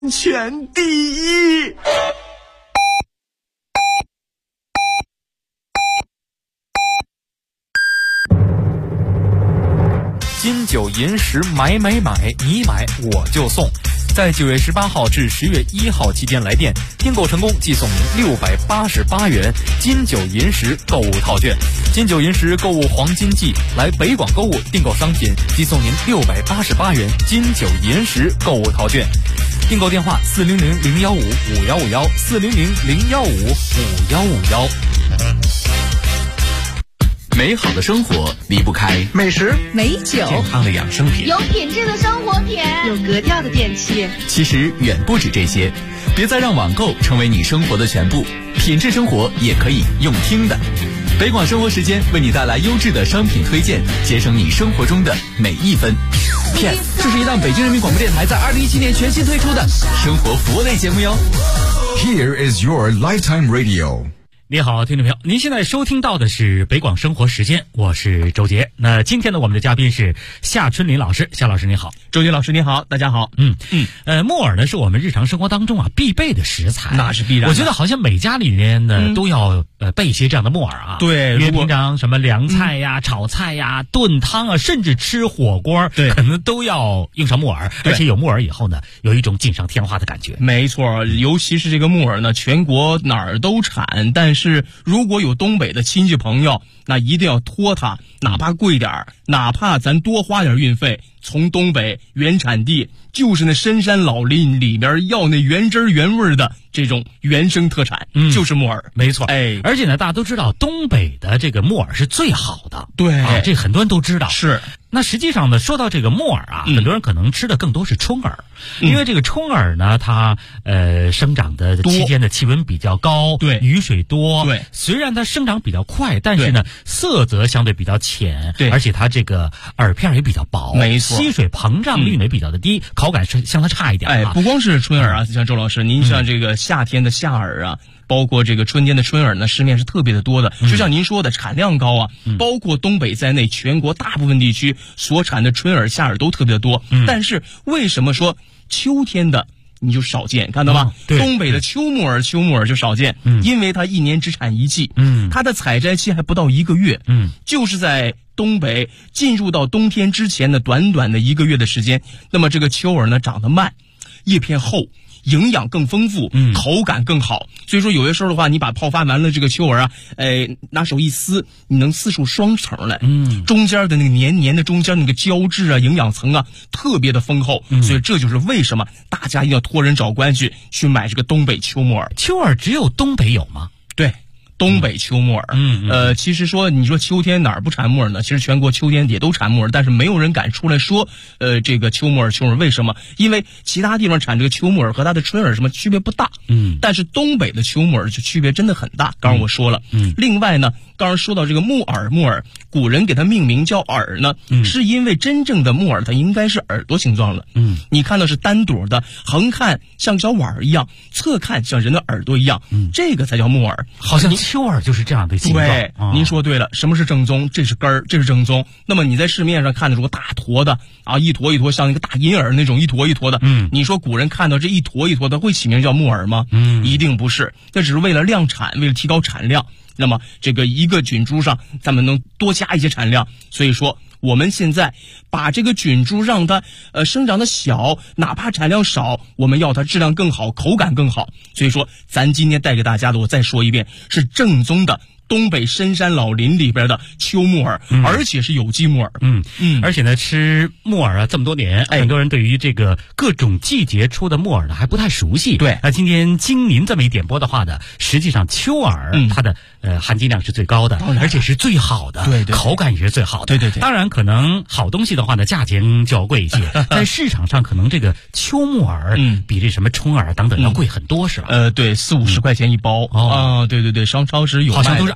全第一。 金九银十买，你买我就送。在9月18号至10月1号期间来电订购成功，即送您688元金九银十购物套券。金九银十购物黄金季，来北广购物订购商品即送您688元金九银十购物套券。订购电话400-015-5151，400-015-5151。 美好的生活离不开美食、 美酒、 健康的养生品、 有品质的生活品、 有格调的电器。 其实远不止这些，别再让网购成为你生活的全部，品质生活也可以用听的。北广生活时间为你带来优质的商品推荐，节省你生活中的每一分。Yes， 这是一档北京人民广播电台在2017年全新推出的生活服务类节目哟。 Here is your lifetime radio。 你好，听众朋友，您现在收听到的是北广生活时间，我是周杰。那今天呢，我们的嘉宾是夏春林老师。夏老师你好。 周杰老师你好，大家好。 木耳呢是我们日常生活当中必备的食材， 那是必然的。 我觉得好像每家里面呢都要备一些这样的木耳啊。 对， 因为平常什么凉菜呀、炒菜呀、炖汤啊，甚至吃火锅，对，可能都要用上木耳。而且有木耳以后呢，有一种锦上添花的感觉。 没错，尤其是这个木耳呢，全国哪儿都产，但是如果有东北的亲戚朋友，那一定要托他，哪怕贵点，哪怕咱多花点运费，从东北原产地，就是那深山老林里边要那原汁原味的这种原生特产，就是木耳。 没错，而且呢，大家都知道东北的这个木耳是最好的， 对， 这很多人都知道。 是。 那实际上呢，说到这个木耳啊，很多人可能吃的更多是春耳，因为这个春耳呢，它生长的期间的气温比较高， 对， 雨水多， 对， 虽然它生长比较快，但是呢，色泽相对比较浅， 对， 而且它这个耳片也比较薄， 没错， 吸水膨胀率呢比较的低，口感是相当差一点不光是春耳啊，像周老师，您像这个夏天的夏耳啊。包括这个春天的春耳呢，市面是特别的多的，就像您说的，产量高啊，包括东北在内，全国大部分地区所产的春耳、夏耳都特别的多。但是为什么说秋天的你就少见？看到吧？东北的秋木耳就少见，因为它一年只产一季，它的采摘期还不到1个月，就是在东北进入到冬天之前的短短的1个月的时间。那么这个秋耳呢，长得慢，叶片厚。营养更丰富，口感更好，所以说有些时候的话，你把泡发完了这个秋耳啊，拿手一撕，你能撕出双层来，中间的那个黏黏的中间那个胶质啊、营养层啊，特别的丰厚，所以这就是为什么大家一定要托人找关系去买这个东北秋木耳。 秋耳只有东北有吗？ 对。东北秋木耳，其实说你说秋天哪儿不产木耳呢？其实全国秋天也都产木耳，但是没有人敢出来说，这个秋木耳为什么？因为其他地方产这个秋木耳和它的春耳什么区别不大，但是东北的秋木耳就区别真的很大。刚刚我说了，另外呢，刚刚说到这个木耳，古人给它命名叫耳呢，是因为真正的木耳它应该是耳朵形状的，你看到是单朵的，横看像小碗一样，侧看像人的耳朵一样，这个才叫木耳。 好像秋耳就是这样的形状。 对，您说对了，什么是正宗？这是根儿，这是正宗。那么你在市面上看的这个大坨的啊，一坨一坨像一个大银耳那种一坨一坨的，你说古人看到这一坨一坨的会起名叫木耳吗？一定不是，那只是为了量产，为了提高产量。那么这个一个菌株上咱们能多加一些产量，所以说我们现在把这个菌株让它生长的小，哪怕产量少，我们要它质量更好，口感更好。所以说咱今天带给大家的，我再说一遍，是正宗的东北深山老林里边的秋木耳，而且是有机木耳。 而且呢，吃木耳啊这么多年，很多人对于这个各种季节出的木耳呢还不太熟悉。 对， 那今天经您这么一点播的话呢，实际上秋耳它的含金量是最高的，而且是最好的， 对， 口感也是最好的。 对。 当然，可能好东西的话呢，价钱就要贵一些，在市场上可能这个秋木耳比这什么春耳等等要贵很多，是吧？ 对，40-50块钱一包啊。对，商超市有， 好像都是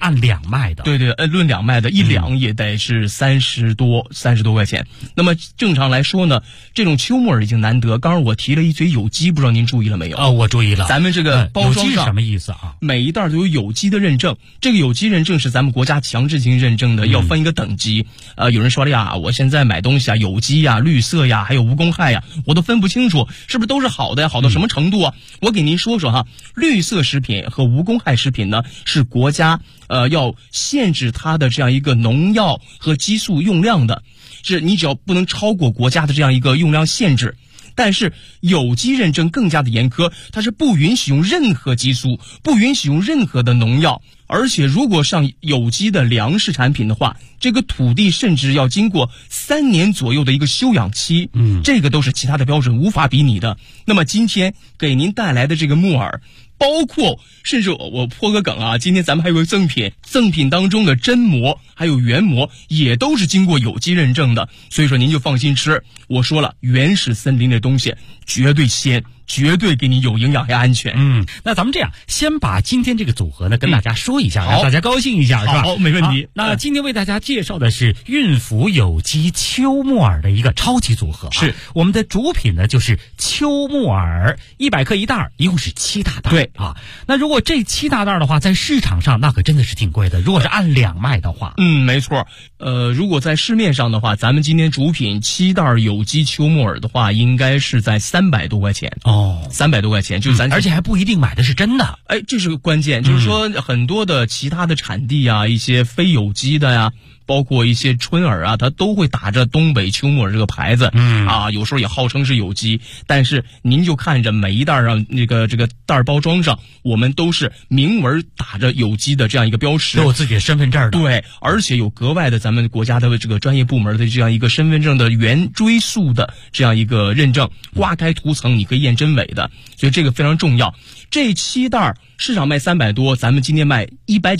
按两卖的。 对，论两卖的，一两也得是30多块钱。那么正常来说呢，这种秋木耳已经难得。刚刚我提了一嘴有机，不知道您注意了没有？ 我注意了。 咱们这个包装上有机是什么意思啊？ 每一袋都有有机的认证，这个有机认证是咱们国家强制性认证的，要分一个等级。有人说了呀，我现在买东西啊，有机呀、绿色呀，还有无公害呀，我都分不清楚，是不是都是好的呀？好到什么程度啊？我给您说说哈，绿色食品和无公害食品呢，是国家要限制它的这样一个农药和激素用量的，是你只要不能超过国家的这样一个用量限制。但是有机认证更加的严苛，它是不允许用任何激素，不允许用任何的农药，而且如果上有机的粮食产品的话，这个土地甚至要经过3年左右的一个休养期，这个都是其他的标准无法比拟的。那么今天给您带来的这个木耳，包括甚至我破个梗啊，今天咱们还有个赠品当中的真膜还有原膜也都是经过有机认证的，所以说您就放心吃。我说了，原始森林的东西绝对鲜，绝对给你有营养还安全。 那咱们这样，先把今天这个组合呢跟大家说一下，让大家高兴一下，是吧？ 好，没问题。 那今天为大家介绍的是韵福有机秋木耳的一个超级组合。 是我们的主品呢，就是秋木耳，100克一袋，一共是7大袋。 对啊，那如果这7大袋的话，在市场上那可真的是挺贵的。如果是按两卖的话， 没错。如果在市面上的话，咱们今天主品7袋有机秋木耳的话，应该是在300多块钱。300多块钱，就咱而且还不一定买的是真的。 这是个关键，就是说很多的其他的产地啊，一些非有机的呀，包括一些春耳啊，它都会打着东北秋木耳这个牌子，有时候也号称是有机，但是您就看着每一袋上这个袋包装上，我们都是明文打着有机的这样一个标识， 都有自己的身份证的。 对，而且有格外的咱们国家的这个专业部门的这样一个身份证的原追溯的这样一个认证，刮开涂层你可以验真伪的，所以这个非常重要。这7袋市场卖300多，咱们今天卖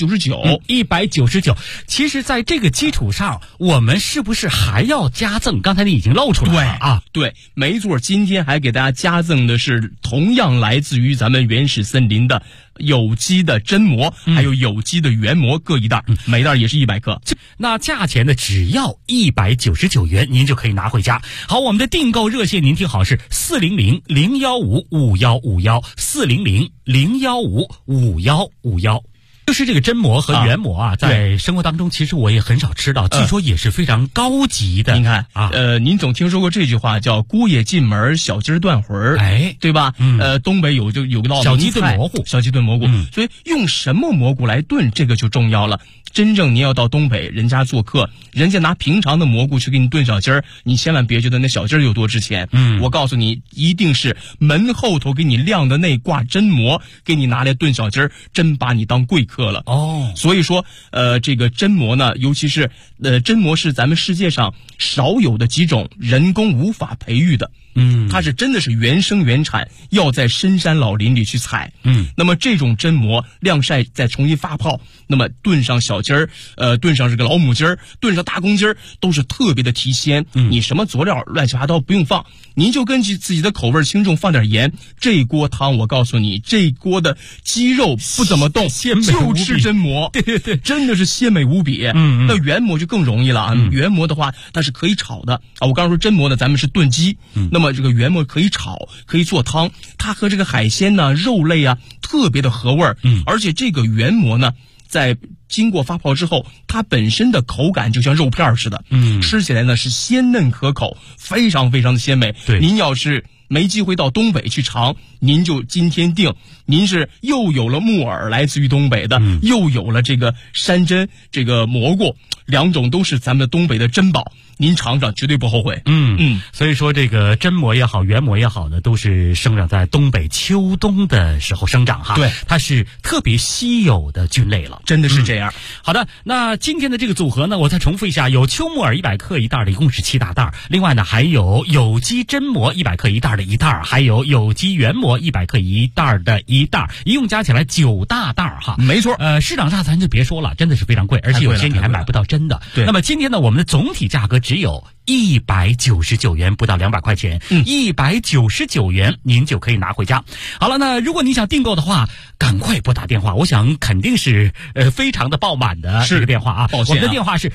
199，199。 其实在这个基础上，我们是不是还要加赠？刚才你已经露出来了啊。 对，没错，今天还给大家加赠的是同样来自于咱们原始森林的有机的真膜，还有有机的原膜各一袋，每袋也是100克。 那价钱呢，只要199元，您就可以拿回家。好，我们的订购热线您听好，是400-015-5151，400-015-5151。就是这个真膜和原膜啊，在生活当中其实我也很少吃到，据说也是非常高级的。 您看啊，您总听说过这句话叫姑爷进门，小鸡炖魂儿，对吧？东北有个道小鸡炖蘑菇， 所以用什么蘑菇来炖，这个就重要了。真正您要到东北人家做客，人家拿平常的蘑菇去给你炖小鸡儿，你千万别觉得那小鸡儿有多值钱。我告诉你，一定是门后头给你晾的那挂真膜，给你拿来炖小鸡儿，真把你当贵客了。所以说，这个真膜呢，尤其是真膜是咱们世界上少有的几种人工无法培育的。它是真的是原生原产，要在深山老林里去采。那么这种真膜晾晒再重新发泡，那么炖上小鸡儿，炖上这个老母鸡儿，炖上大公鸡儿，都是特别的提鲜。你什么佐料乱七八糟不用放，您就根据自己的口味轻重放点盐。这锅汤我告诉你，这锅的鸡肉不怎么动，就吃真膜。对，真的是鲜美无比。那原膜就更容易了啊。原膜的话，它是可以炒的啊。我刚刚说真膜呢，咱们是炖鸡，那么这个原膜可以炒，可以做汤，它和这个海鲜呢、肉类啊特别的合味儿。而且这个原膜呢，在经过发泡之后，它本身的口感就像肉片似的，吃起来呢是鲜嫩可口，非常非常的鲜美。您要是没机会到东北去尝，您就今天定，您是又有了木耳来自于东北的，又有了这个山珍这个蘑菇，两种都是咱们的东北的珍宝，您尝尝绝对不后悔。 所以说这个真膜也好，原膜也好呢，都是生长在东北秋冬的时候生长哈。 对， 它是特别稀有的菌类了， 真的是这样。 好的，那今天的这个组合呢，我再重复一下，有秋木耳100克一袋的，一共是7大袋。另外呢，还有有机真膜100克一袋的一袋，还有有机原膜100克一袋的一袋，一共加起来9大袋哈。 没错， 市场上咱就别说了，真的是非常贵，而且有些你还买不到真的。 对， 那么今天呢，我们的总体价格只有 199元，不到200块钱，199元您就可以拿回家。好了，那如果你想订购的话，赶快拨打电话，我想肯定是非常的爆满的这个电话啊。 抱歉啊， 我们的电话是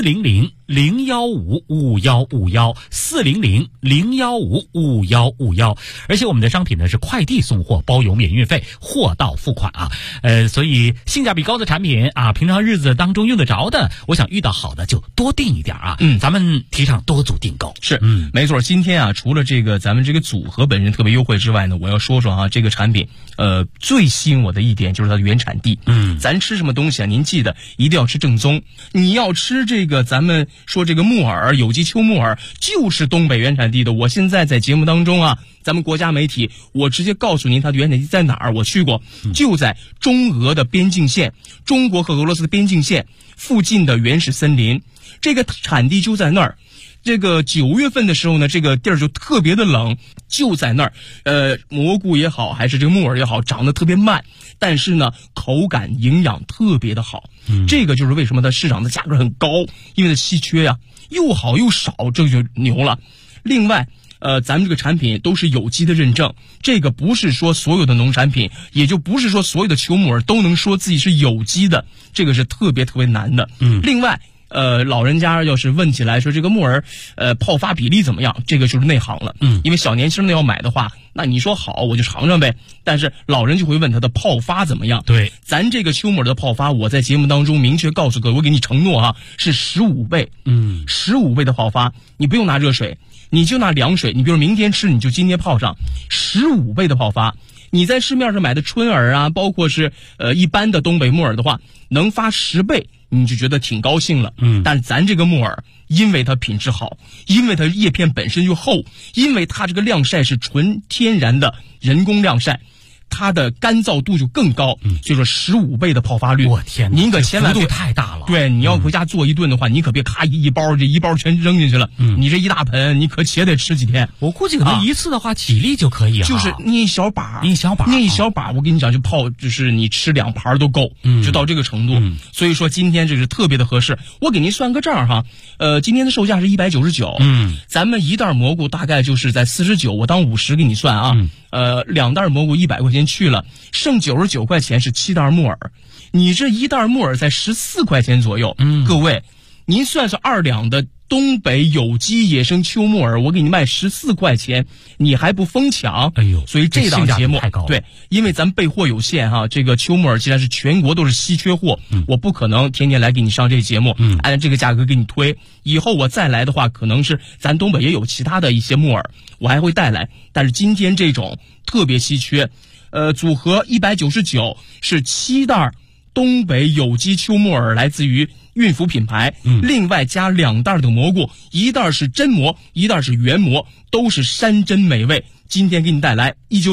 400-015-5151，400-015-5151，而且我们的商品呢是快递送货，包邮免运费，货到付款啊。所以性价比高的产品啊，平常日子当中用得着的，我想遇到好的就多订一点啊。咱们提倡多组订购。 是，没错。今天啊，除了这个咱们这个组合本身特别优惠之外呢，我要说说啊，这个产品最吸引我的一点就是它的原产地。咱吃什么东西啊，您记得一定要吃正宗。你要吃这个咱们说这个木耳有机秋木耳，就是东北原产地的。我现在在节目当中啊，咱们国家媒体，我直接告诉您它的原产地在哪儿。我去过，就在中俄的边境线，中国和俄罗斯的边境线附近的原始森林，这个产地就在那儿。这个9月份的时候呢，这个地儿就特别的冷，就在那儿。蘑菇也好，还是这个木耳也好，长得特别慢，但是呢，口感营养特别的好。这个就是为什么它市场的价格很高，因为它稀缺呀，又好又少，这就牛了。另外，咱们这个产品都是有机的认证，这个不是说所有的农产品，也就不是说所有的秋木耳都能说自己是有机的，这个是特别特别难的。另外。老人家要是问起来说这个木耳，泡发比例怎么样？这个就是内行了。因为小年轻的要买的话，那你说好我就尝尝呗。但是老人就会问他的泡发怎么样？对，咱这个秋木耳的泡发，我在节目当中明确告诉各位，我给你承诺哈，是15倍。15倍的泡发，你不用拿热水，你就拿凉水，你比如明天吃，你就今天泡上，15倍的泡发。你在市面上买的春耳啊，包括是一般的东北木耳的话，能发10倍。你就觉得挺高兴了。但是咱这个木耳，因为它品质好，因为它叶片本身就厚，因为它这个晾晒是纯天然的人工晾晒，它的干燥度就更高，所以说15倍的泡发率。 我天哪， 您可千万幅度太大了。 对，你要回家做一顿的话，你可别咔一包，这一包全扔进去了。你这一大盆，你可且得吃几天。 我估计可能一次的话几粒就可以啊。 就是捏一小把， 捏一小把， 我跟你讲，就泡，就是你吃2盘都够，就到这个程度。所以说今天这是特别的合适。我给您算个账哈，今天的售价是199。咱们一袋蘑菇大概就是在49，我当50给你算啊。2袋蘑菇100块钱去了，剩99块钱是7袋木耳。你这一袋木耳在14块钱左右。各位，您算算2两的东北有机野生秋木耳，我给你卖14块钱，你还不疯抢？哎呦！所以这档节目太高了。 对，因为咱备货有限哈，这个秋木耳既然是全国都是稀缺货，我不可能天天来给你上这节目，按这个价格给你推。以后我再来的话，可能是咱东北也有其他的一些木耳，我还会带来。但是今天这种特别稀缺，组合199是7袋东北有机秋木耳，来自于运福品牌，另外加2袋的蘑菇，一袋是真蘑，一袋是原蘑，都是山珍美味。今天给你带来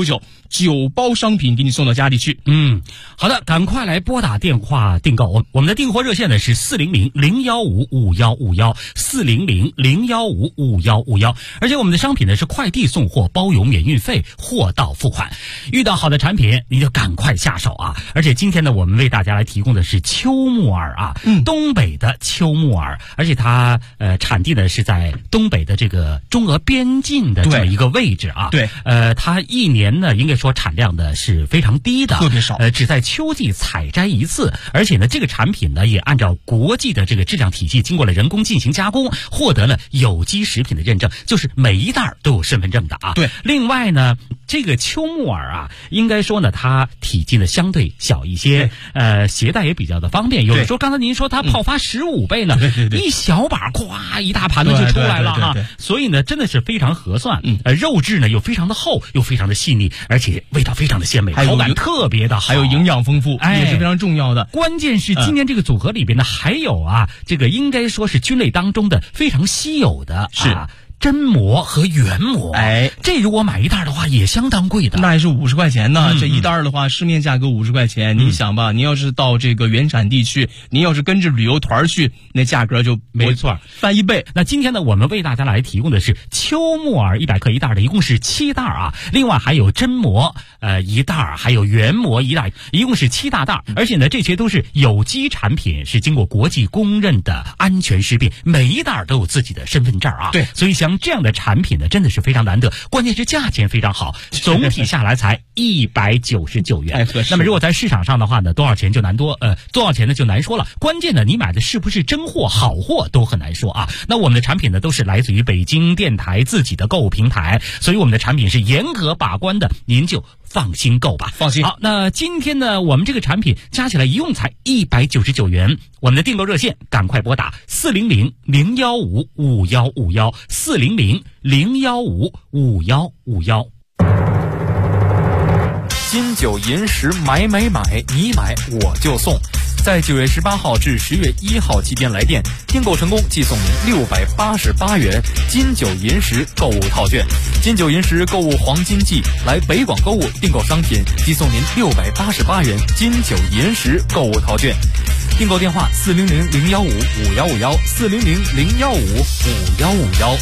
199，9包商品给你送到家里去。 好的，赶快来拨打电话订购。我们的订货热线呢是400-015-5151，400-015-5151，而且我们的商品呢是快递送货，包邮免运费，货到付款。遇到好的产品你就赶快下手啊！而且今天呢，我们为大家来提供的是秋木耳啊，东北的秋木耳，而且它产地呢是在东北的这个中俄边境的这么一个位置啊。 对， 它一年呢应该说产量的是非常低的， 特别少， 只在秋季采摘一次，而且呢这个产品呢也按照国际的这个质量体系经过了人工进行加工，获得了有机食品的认证，就是每一袋都有身份证的啊。 对， 另外呢这个秋木耳啊，应该说呢它体积呢相对小一些，携带也比较的方便。有的时候刚才您说它泡发15倍呢，一小把咵一大盘子就出来了啊，所以呢真的是非常合算。肉质呢又非常的厚，又非常的细腻，而且味道非常的鲜美，口感特别的好， 还有营养丰富，也是非常重要的。 关键是今天这个组合里边呢，还有啊，这个应该说是菌类当中的非常稀有的真磨和原磨。这如果买一袋的话也相当贵的， 那也是50块钱呢。这一袋的话，市面价格50块钱。你想吧，你要是到这个原产地去，你要是跟着旅游团去，那价格就没错翻1倍。 那今天呢，我们为大家来提供的是秋木耳100克一袋的，一共是7袋啊。另外还有真磨一袋，还有原磨一袋，一共是7大袋。而且呢，这些都是有机产品，是经过国际公认的安全识别，每一袋都有自己的身份证啊。 对， 所以像这样的产品呢，真的是非常难得，关键是价钱非常好，总体下来才199元。那么如果在市场上的话呢，多少钱呢就难说了。关键呢，你买的是不是真货好货都很难说啊。那我们的产品呢，都是来自于北京电台自己的购物平台，所以我们的产品是严格把关的，您就放心购吧。 放心。 好，那今天呢，我们这个产品加起来一共才199元。我们的订购热线，赶快拨打400-015-5151 400-015-5151。 金九银十买，你买我就送。在9月18号至10月1号期间来电，订购成功即送您688元金九银十购物套券。金九银十购物黄金季，来北广购物订购商品即送您688元金九银十购物套券。订购电话400-015-5151 400-015-5151。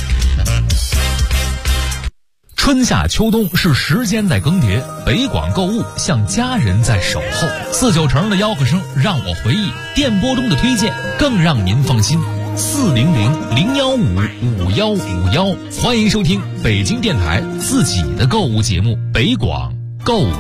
春夏秋冬是时间在更迭，北广购物像家人在守候。49成的吆喝声让我回忆，电波中的推荐更让您放心。400-015-5151，欢迎收听北京电台自己的购物节目《北广购物》。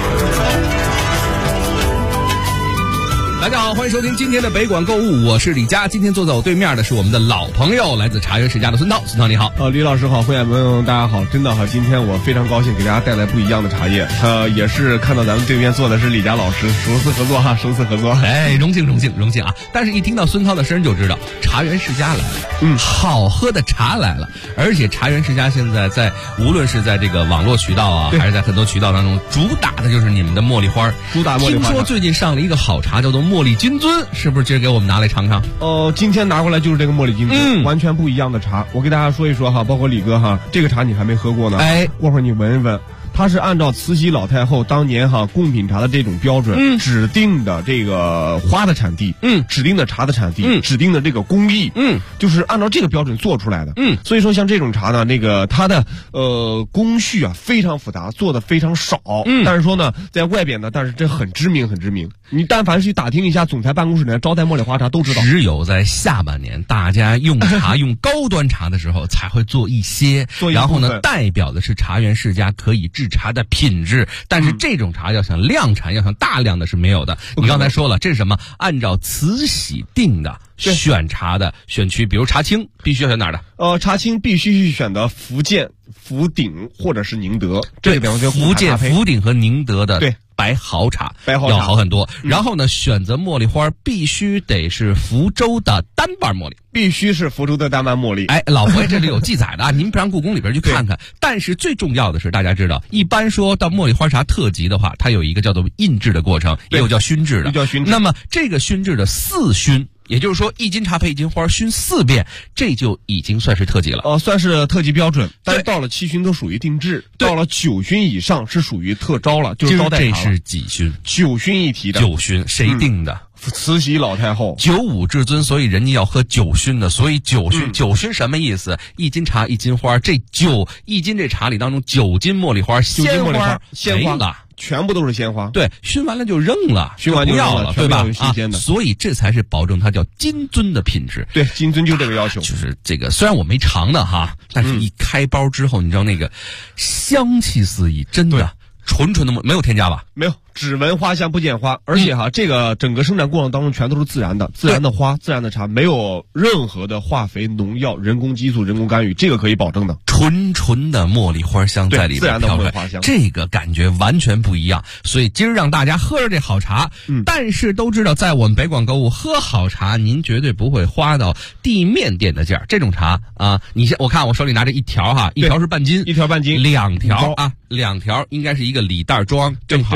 大家好，欢迎收听今天的北广购物，我是李佳。今天坐在我对面的是我们的老朋友，来自茶园世家的孙涛。孙涛你好。 李老师好，会员们大家好，真的哈，今天我非常高兴给大家带来不一样的茶叶。也是看到咱们对面坐的是李佳老师，首次合作哈，首次合作。 荣幸啊！但是一听到孙涛的声就知道茶园世家来了，好喝的茶来了。而且茶园世家现在无论是在这个网络渠道啊，还是在很多渠道当中，主打的就是你们的茉莉花。听说最近上了一个好茶，叫做茉莉金樽，是不是今儿给我们拿来尝尝？ 今天拿过来就是这个茉莉金樽，完全不一样的茶。我给大家说一说哈，包括李哥哈，这个茶你还没喝过呢，过会儿你闻一闻。它是按照慈禧老太后当年贡品茶的这种标准，指定的这个花的产地，指定的茶的产地，指定的这个工艺，就是按照这个标准做出来的，所以说像这种茶呢，它的工序啊非常复杂，做的非常少，但是说呢，在外边呢，但是这很知名。你但凡去打听一下总裁办公室里招待茉莉花茶都知道。 只有在下半年大家用茶用高端茶的时候才会做一些，然后呢，代表的是茶园世家可以制茶的品质，但是这种茶要想量产，要想大量的是没有的。你刚才说了，这是什么？按照慈禧定的选茶的选区，比如茶青必须要选哪儿的？ 茶青必须去选择福建、福鼎或者是宁德。 这个比方说福建、福鼎和宁德的对白毫茶要好很多。然后呢，选择茉莉花必须得是福州的单瓣茉莉， 必须是福州的单瓣茉莉。 老佛爷这里有记载的啊，您不上故宫里边去看看。但是最重要的是，大家知道，一般说到茉莉花茶特级的话，它有一个叫做印制的过程，也有叫熏制的。那么这个熏制的4熏。也就是说，1斤茶配1斤花熏4遍，这就已经算是特级了。 算是特级标准。但是到了7熏都属于定制，到了9熏以上是属于特招了，就是招待茶了。 这是几熏 ？9熏一提的。 9熏谁定的？ 慈禧老太后 95至尊，所以人家要喝9熏的，所以9熏什么意思？1斤茶1斤花，这1斤这茶里当中9斤茉莉花，鲜花全部都是鲜花。 对，熏完了就扔了， 熏完就不要了，对吧？ 新鲜的， 所以这才是保证它叫金樽的品质。 对，金樽就这个要求。 就是这个，虽然我没尝呢哈，但是一开包之后，你知道那个香气四溢，真的纯的没有添加吧？ 没有。只闻花香不见花，而且这个整个生产过程当中全都是自然的花、自然的茶，没有任何的化肥、农药、人工激素、人工干预，这个可以保证的。 纯的茉莉花香在里面自然的茉莉花香， 这个感觉完全不一样。所以今儿让大家喝着这好茶，但是都知道在我们北广购物喝好茶，您绝对不会花到地面店的价。这种茶啊，我看我手里拿着一条哈，一条是半斤， 一条半斤， 两条啊，2条应该是一个礼袋装，正好是1斤。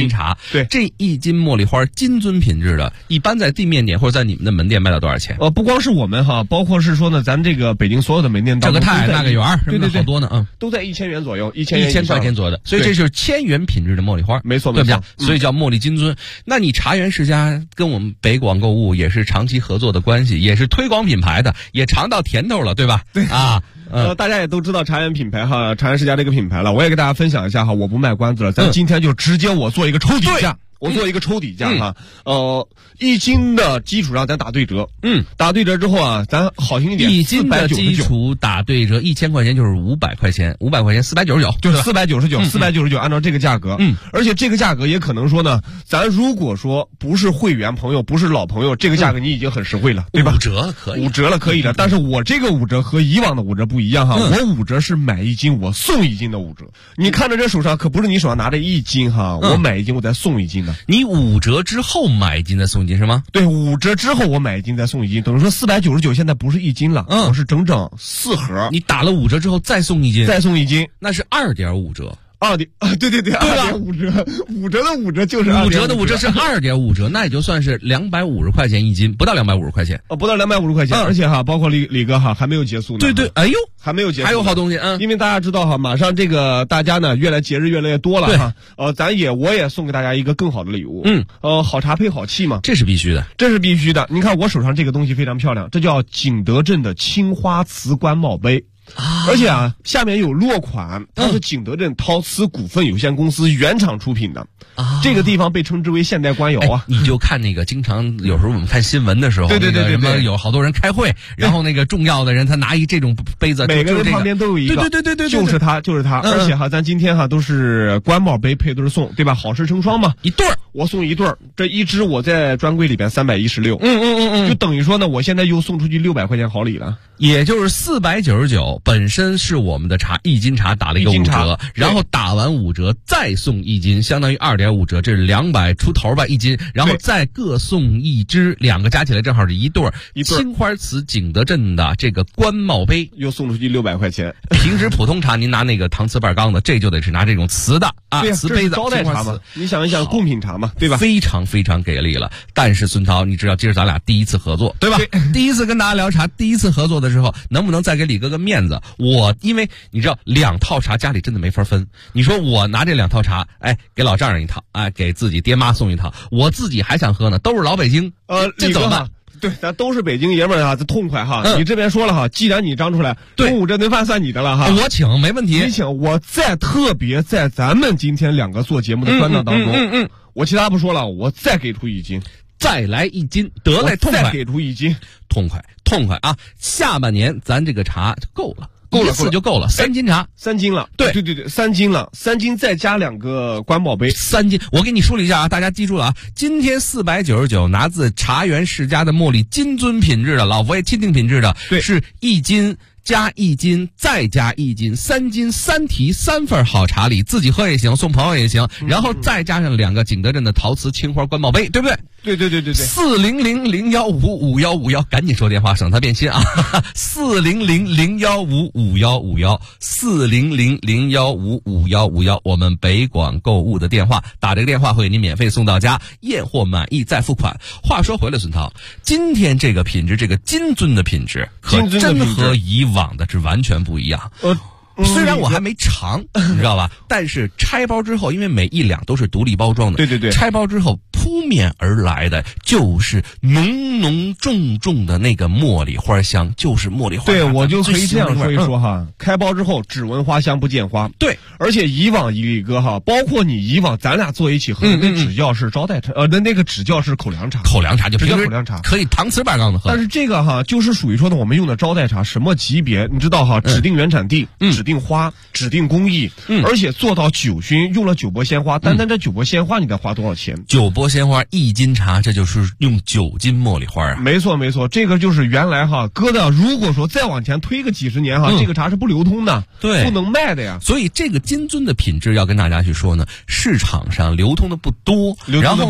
斤茶。 对， 这1斤茉莉花金樽品质的，一般在地面店或者在你们的门店卖到多少钱？ 不光是我们哈，包括是说呢，咱这个北京所有的门店当中， 这个泰那个园， 对， 好多呢， 都在1000元左右，1000 块钱左右的，所以这是1000元品质的茉莉花， 没错， 对不对？所以叫茉莉金樽。那你茶园世家跟我们北广购物也是长期合作的关系，也是推广品牌的，也尝到甜头了，对吧？ 对啊。 大家也都知道茶园品牌哈，茶园世家这个品牌了，我也给大家分享一下哈，我不卖关子了，咱今天就直接我做一个抽底价。我做一个抽底价哈，1斤的基础上咱打对折，打对折之后啊，咱好听一点 ，1斤的基础打对折，1000块钱就是500块钱，500块钱499， 就是499，499，按照这个价格，而且这个价格也可能说呢，咱如果说不是会员朋友，不是老朋友，这个价格你已经很实惠了，对吧？5折了可以的，但是我这个5折和以往的5折不一样哈，我5折是买1斤我送1斤的5折，你看着这手上可不是你手上拿着1斤哈，我买1斤我再送1斤的。 你5折之后买1斤再送1斤是吗？ 对，5折之后我买1斤再送1斤，等于说499，现在不是1斤了，我是整整4盒。 你打了5折之后再送1斤，那是2.5折。 对，2.5折，5折的5折就是 5折的5折是2.5折，那也就算是250块钱1斤，不到250块钱， 不到250块钱，而且哈，包括李哥哈还没有结束呢。 对，哎呦， 还没有结束， 还有好东西因为大家知道哈，马上这个大家呢节日越来越多了哈，我也送给大家一个更好的礼物，好茶配好气嘛， 这是必须的。 你看我手上这个东西非常漂亮，这叫景德镇的青花瓷官帽杯。而且啊，下面有落款，它是景德镇陶瓷股份有限公司原厂出品的。这个地方被称之为现代官窑啊。 你就看那个，经常有时候我们看新闻的时候， 对， 什么有好多人开会，然后那个重要的人他拿这种杯子， 每个人旁边都有一个， 对， 就是他。而且哈，咱今天哈都是官帽杯配对送，对吧？好事成双嘛， 一对儿， 我送一对儿，这一只我在专柜里边316，就等于说呢，我现在又送出去600块钱好礼了， 也就是499。本身是我们的茶1斤茶打了一个5折，然后打完5折再送1斤，相当于2.5折，这是200出头吧1斤，然后再各送1只，2个加起来正好是一对青花瓷景德镇的这个官帽杯， 又送出去600块钱。 平时普通茶您拿那个搪瓷半缸的，这就得是拿这种瓷的瓷杯子， 招待茶嘛，你想一想贡品茶嘛，对吧？ 非常非常给力了。但是孙涛，你知道今儿咱俩第一次合作，对吧？第一次跟大家聊茶，第一次合作的时候，能不能再给李哥个面子？因为你知道2套茶家里真的没法分，你说我拿这2套茶，给老丈人一套，给自己爹妈送一套，我自己还想喝呢，都是老北京，这怎么办？ 对，咱都是北京爷们儿啊，这痛快哈！你这边说了哈，既然你张出来，中午这顿饭算你的了哈， 我请没问题， 你请，我再特别在咱们今天2个做节目的专档当中，我其他不说了，我再给出1斤， 再来1斤，得嘞，痛快， 再给出1斤， 痛快啊！下半年咱这个茶够了。一次就够了，3斤茶 ，3斤了，对，3斤了，3斤再加2个官帽杯 ，3斤。我给你梳理一下啊，大家记住了啊，今天499拿自茶园世家的茉莉金樽品质的，老佛爷钦定品质的，是1斤。加1斤，再加1斤，3斤3提3份好茶礼，自己喝也行，送朋友也行，然后再加上2个景德镇的陶瓷青花官帽杯，对不对？ 对 ，40001555151，赶紧说电话，省他变心啊！40001555151，400015551，我们北广购物的电话，打这个电话会给您免费送到家，验货满意再付款。话说回来，孙涛，今天这个品质，这个金樽的品质，可真和以往的是完全不一样。虽然我还没尝，你知道吧？但是拆包之后，因为每1两都是独立包装的， 对， 拆包之后扑面而来的就是浓浓重重的那个茉莉花香，就是茉莉花香。 对，我就可以这样说一说哈。开包之后只闻花香不见花， 对。 而且以往李哥哈，包括你以往咱俩坐一起喝的那只叫是招待茶，那个只叫是口粮茶， 口粮茶就只叫口粮茶， 可以搪瓷半缸的喝。 但是这个哈，就是属于说呢，我们用的招待茶什么级别？你知道哈，指定原产地，指定花，指定工艺，而且做到酒熏，用了九波鲜花。单这九波鲜花你得花多少钱？ 九波鲜花1斤茶，这就是用9斤茉莉花啊！ 没错，这个就是原来哈搁的。如果说再往前推个几十年哈，这个茶是不流通的， 对， 不能卖的呀。 所以这个金樽的品质要跟大家去说呢，市场上流通的不多，然后呢，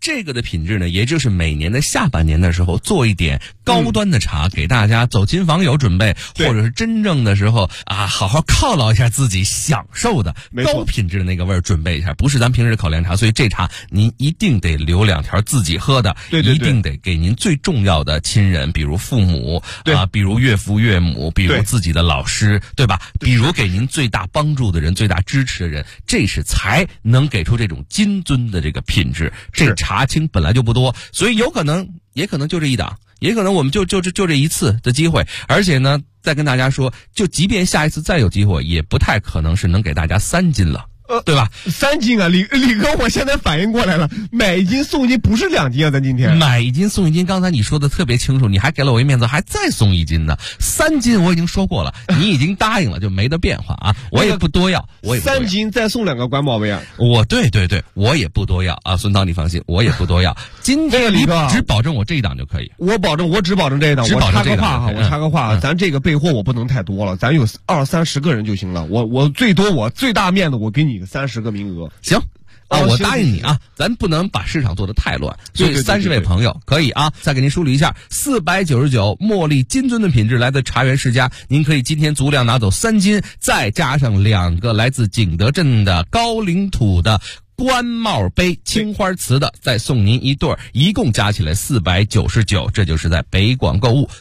这个的品质呢，也就是每年的下半年的时候做一点高端的茶，给大家走亲访友准备，或者是真正的时候啊，好好犒劳一下自己享受的高品质的那个味儿准备一下，不是咱平时的口粮茶。所以这茶您一定得留2条自己喝的， 对， 一定得给您最重要的亲人，比如父母啊，比如岳父岳母，比如自己的老师，对吧？比如给您最大帮助的人、最大支持的人，这是才能给出这种金樽的这个品质。这茶青本来就不多，所以也可能就这一档，也可能我们就这一次的机会，而且呢，再跟大家说，就即便下一次再有机会，也不太可能是能给大家3斤了。对吧 ？3斤啊，李哥，我现在反应过来了，买1斤送1斤，不是2斤啊，咱今天买1斤送1斤，刚才你说的特别清楚，你还给了我一面子，还再送1斤呢。3斤我已经说过了，你已经答应了，就没得变化啊。我也不多要，我也不多要 3斤再送2个官宝贝啊。 对，我也不多要啊，孙涛你放心，我也不多要。今天李哥只保证我这一档就可以， 我只保证这一档。我插个话，咱这个备货我不能太多了，咱有20-30个人就行了。我最大面子，我给你30个名额， 行啊，我答应你啊，咱不能把市场做得太乱，所以30位朋友可以啊。再给您梳理一下，499茉莉金樽的品质来自茶园世家，您可以今天足量拿走3斤，再加上2个来自景德镇的高岭土的官帽杯青花瓷的，再送您1对，一共加起来499，这就是在北广购物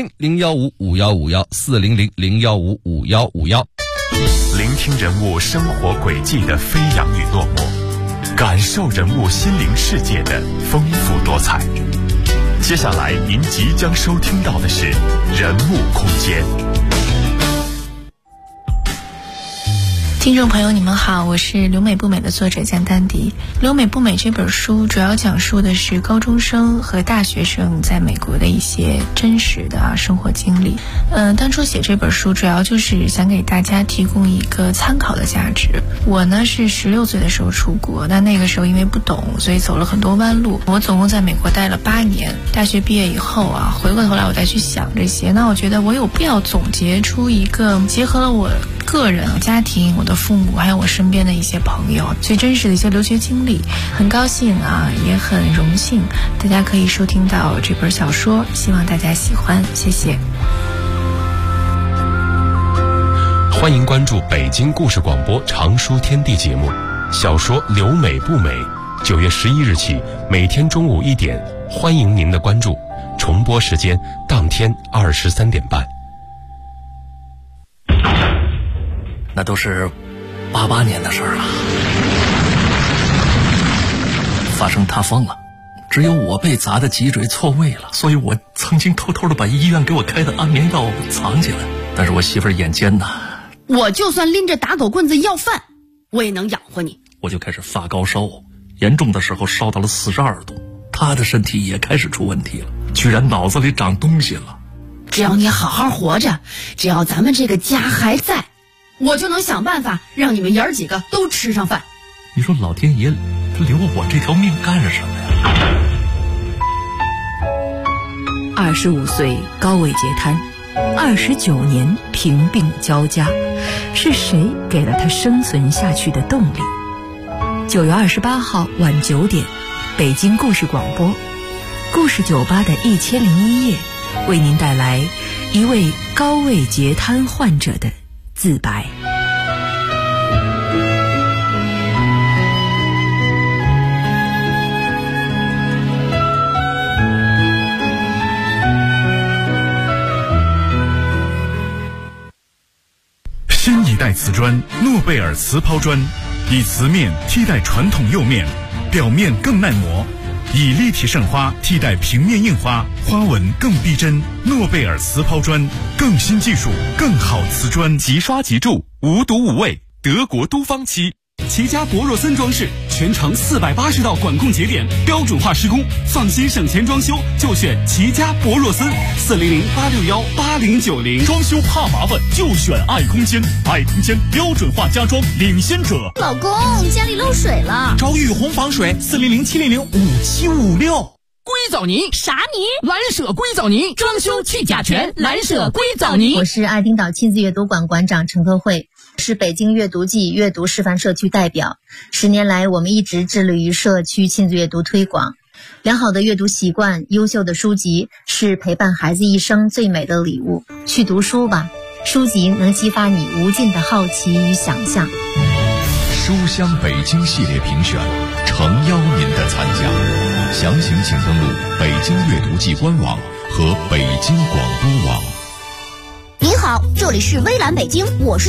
400-015-5151，400-015-5151。 聆听人物生活轨迹的飞扬与落寞，感受人物心灵世界的丰富多彩。接下来您即将收听到的是人物空间。 听众朋友你们好，我是留美不美的作者江丹迪。留美不美这本书主要讲述的是高中生和大学生在美国的一些真实的生活经历。当初写这本书主要就是想给大家提供一个参考的价值。我呢是16岁的时候出国，那个时候因为不懂，所以走了很多弯路。我总共在美国待了8年，大学毕业以后回过头来我再去想这些，那我觉得我有必要总结出一个结合了我个人、家庭、我的父母还有我身边的一些朋友最真实的一些留学经历。很高兴也很荣幸大家可以收听到这本小说，希望大家喜欢，谢谢。 欢迎关注北京故事广播长书天地节目，小说留美不美，9月11日起每天中午1点，欢迎您的关注，重播时间当天23点半。 那都是88年的事儿了，发生塌方了，只有我被砸的脊椎错位了，所以我曾经偷偷的把医院给我开的安眠药藏起来，但是我媳妇儿眼尖呐， 我就算拎着打狗棍子要饭，我也能养活你。 我就开始发高烧，严重的时候烧到了42度，她的身体也开始出问题了，居然脑子里长东西了。 只要你好好活着，只要咱们这个家还在，我就能想办法让你们爷儿几个都吃上饭。 你说老天爷他留我这条命干什么呀 ？25岁高位截瘫，29年贫病交加，是谁给了他生存下去的动力？9月28号晚9点，北京故事广播，故事酒吧的1001夜，为您带来一位高位截瘫患者的自白。 新一代瓷砖诺贝尔瓷抛砖，以瓷面替代传统釉面，表面更耐磨，以立体渗花替代平面印花，花纹更逼真。诺贝尔瓷抛砖，更新技术，更好瓷砖， 即刷即住，无毒无味，德国都芳漆。 齐家博若森装饰全程480道管控节点，标准化施工，放心省钱装修就选齐家博若森，400-861-8090。 装修怕麻烦就选爱空间，爱空间标准化家装领先者。 老公，家里漏水了， 找雨虹防水，400-700-5756。 硅藻泥啥泥？蓝舍硅藻泥，装修去甲醛，蓝舍硅藻泥。 我是爱丁岛亲子阅读馆馆长陈科慧。 是北京阅读季阅读示范社区代表。10年来，我们一直致力于社区亲子阅读推广。良好的阅读习惯，优秀的书籍是陪伴孩子一生最美的礼物。去读书吧，书籍能激发你无尽的好奇与想象。 书香北京系列评选，诚邀您的参加。详情请登录北京阅读季官网和北京广播网。 您好，这里是微蓝北京，我是